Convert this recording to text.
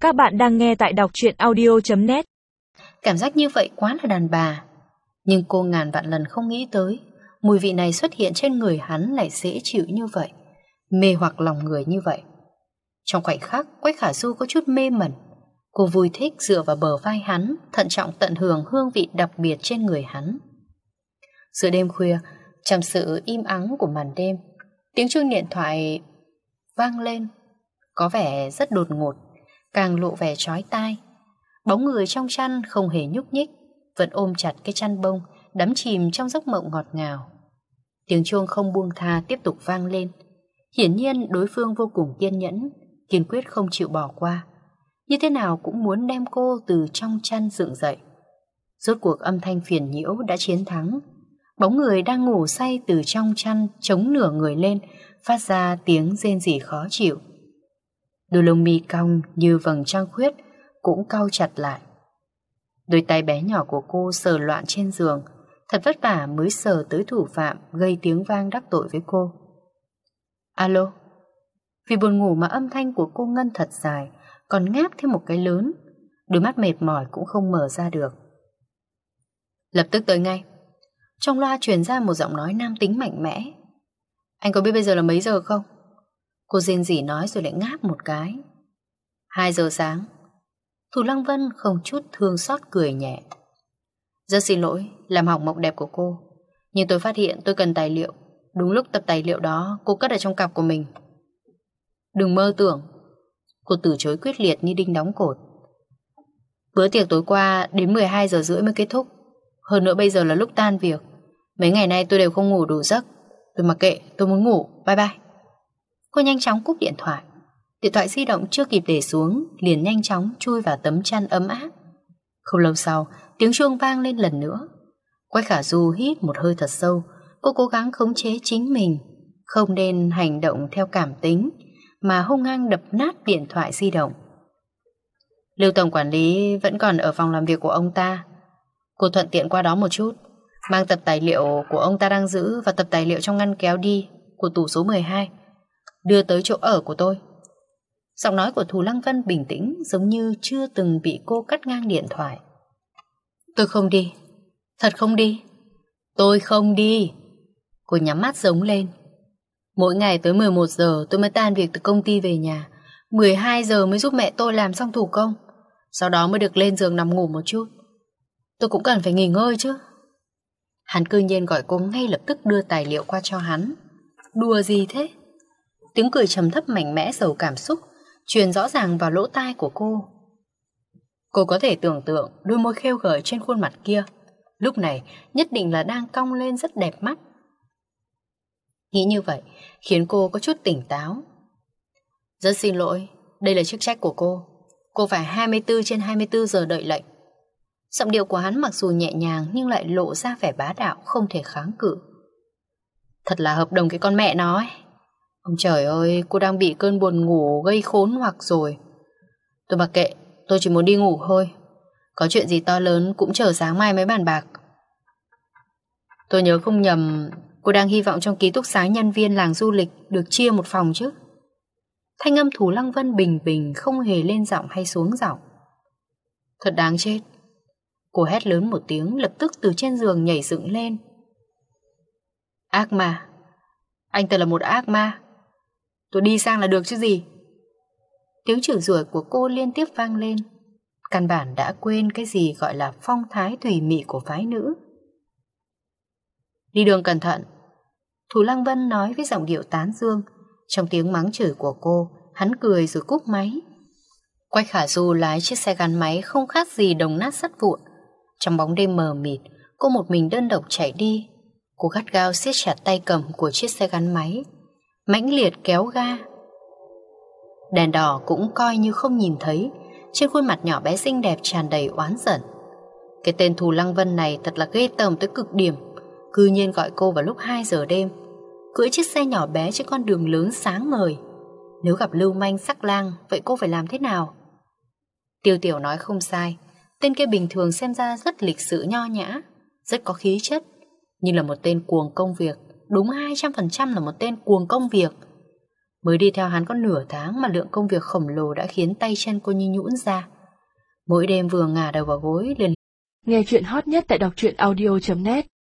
Các bạn đang nghe tại đọc truyện audio.net. Cảm giác như vậy quá là đàn bà. Nhưng cô ngàn vạn lần không nghĩ tới mùi vị này xuất hiện trên người hắn lại dễ chịu như vậy, mê hoặc lòng người như vậy. Trong khoảnh khắc, Quách Khả Du có chút mê mẩn. Cô vui thích dựa vào bờ vai hắn, thận trọng tận hưởng hương vị đặc biệt trên người hắn. Giữa đêm khuya, trong sự im ắng của màn đêm, tiếng chuông điện thoại vang lên, có vẻ rất đột ngột, càng lộ vẻ chói tai. Bóng người trong chăn không hề nhúc nhích, vẫn ôm chặt cái chăn bông, đắm chìm trong giấc mộng ngọt ngào. Tiếng chuông không buông tha tiếp tục vang lên. Hiển nhiên đối phương vô cùng kiên nhẫn, kiên quyết không chịu bỏ qua. Như thế nào cũng muốn đem cô từ trong chăn dựng dậy. Rốt cuộc âm thanh phiền nhiễu đã chiến thắng. Bóng người đang ngủ say từ trong chăn chống nửa người lên, phát ra tiếng rên rỉ khó chịu. Đôi lông mi cong như vầng trăng khuyết cũng cau chặt lại. Đôi tay bé nhỏ của cô sờ loạn trên giường, thật vất vả mới sờ tới thủ phạm gây tiếng vang đắc tội với cô. Alo. Vì buồn ngủ mà âm thanh của cô ngân thật dài, còn ngáp thêm một cái lớn, đôi mắt mệt mỏi cũng không mở ra được. Lập tức tới ngay. Trong loa truyền ra một giọng nói nam tính mạnh mẽ. Anh có biết bây giờ là mấy giờ không? Cô rên rỉ nói rồi lại ngáp một cái. 2 giờ sáng. Thủ Lăng Vân không chút thương xót cười nhẹ. Rất xin lỗi, làm hỏng mộng đẹp của cô. Nhưng tôi phát hiện tôi cần tài liệu. Đúng lúc tập tài liệu đó cô cất ở trong cặp của mình. Đừng mơ tưởng. Cô từ chối quyết liệt như đinh đóng cột. Bữa tiệc tối qua đến 12 giờ rưỡi mới kết thúc. Hơn nữa bây giờ là lúc tan việc. Mấy ngày nay tôi đều không ngủ đủ giấc. Tôi mặc kệ, tôi muốn ngủ, bye bye. Cô nhanh chóng cúp điện thoại. Điện thoại di động chưa kịp để xuống, liền nhanh chóng chui vào tấm chăn ấm áp. Không lâu sau, tiếng chuông vang lên lần nữa. Quách Khả Du hít một hơi thật sâu. Cô cố gắng khống chế chính mình, không nên hành động theo cảm tính, mà hung hăng đập nát điện thoại di động. Lưu tổng quản lý vẫn còn ở phòng làm việc của ông ta. Cô thuận tiện qua đó một chút, mang tập tài liệu của ông ta đang giữ và tập tài liệu trong ngăn kéo đi của tủ số 12, đưa tới chỗ ở của tôi. Giọng nói của Thủ Lăng Vân bình tĩnh, giống như chưa từng bị cô cắt ngang điện thoại. Tôi không đi. Thật không đi. Tôi không đi. Cô nhắm mắt giống lên. Mỗi ngày tới 11 giờ tôi mới tan việc từ công ty về nhà, 12 giờ mới giúp mẹ tôi làm xong thủ công, sau đó mới được lên giường nằm ngủ một chút. Tôi cũng cần phải nghỉ ngơi chứ. Hắn cư nhiên gọi cô ngay lập tức đưa tài liệu qua cho hắn. Đùa gì thế? Tiếng cười trầm thấp mạnh mẽ giàu cảm xúc truyền rõ ràng vào lỗ tai của cô. Cô có thể tưởng tượng đôi môi khêu gợi trên khuôn mặt kia lúc này nhất định là đang cong lên rất đẹp mắt. Nghĩ như vậy khiến cô có chút tỉnh táo. Rất xin lỗi, đây là chức trách của cô. Cô phải 24/24 giờ đợi lệnh. Giọng điệu của hắn mặc dù nhẹ nhàng nhưng lại lộ ra vẻ bá đạo không thể kháng cự. Thật là hợp đồng cái con mẹ nó ấy. Ông trời ơi, cô đang bị cơn buồn ngủ gây khốn hoặc rồi. Tôi mặc kệ, tôi chỉ muốn đi ngủ thôi. Có chuyện gì to lớn cũng chờ sáng mai mới bàn bạc. Tôi nhớ không nhầm, cô đang hy vọng trong ký túc xá nhân viên làng du lịch được chia một phòng chứ? Thanh âm Thủ Lăng Vân bình bình, không hề lên giọng hay xuống giọng. Thật đáng chết. Cô hét lớn một tiếng, lập tức từ trên giường nhảy dựng lên. Ác ma. Anh thật là một ác ma. Tôi đi sang là được chứ gì. Tiếng chửi rủa của cô liên tiếp vang lên. Căn bản đã quên cái gì gọi là phong thái thủy mị của phái nữ. Đi đường cẩn thận. Thủ Lăng Vân nói với giọng điệu tán dương. Trong tiếng mắng chửi của cô, hắn cười rồi cúp máy. Quách Khả Du lái chiếc xe gắn máy không khác gì đồng nát sắt vụn. Trong bóng đêm mờ mịt, cô một mình đơn độc chạy đi. Cô gắt gao siết chặt tay cầm của chiếc xe gắn máy, mãnh liệt kéo ga. Đèn đỏ cũng coi như không nhìn thấy. Trên khuôn mặt nhỏ bé xinh đẹp tràn đầy oán giận. Cái tên Thủ Lăng Vân này thật là ghê tởm tới cực điểm. Cư nhiên gọi cô vào lúc 2 giờ đêm, cưỡi chiếc xe nhỏ bé trên con đường lớn sáng ngời. Nếu gặp lưu manh sắc lang, vậy cô phải làm thế nào? Tiêu Tiểu nói không sai. Tên kia bình thường xem ra rất lịch sự nho nhã, rất có khí chất, nhưng là một tên cuồng công việc. Đúng 200% là một tên cuồng công việc. Mới đi theo hắn có nửa tháng mà lượng công việc khổng lồ đã khiến tay chân cô như nhũn ra. Mỗi đêm vừa ngả đầu vào gối liền Nghe chuyện hot nhất tại đọc truyện audio.net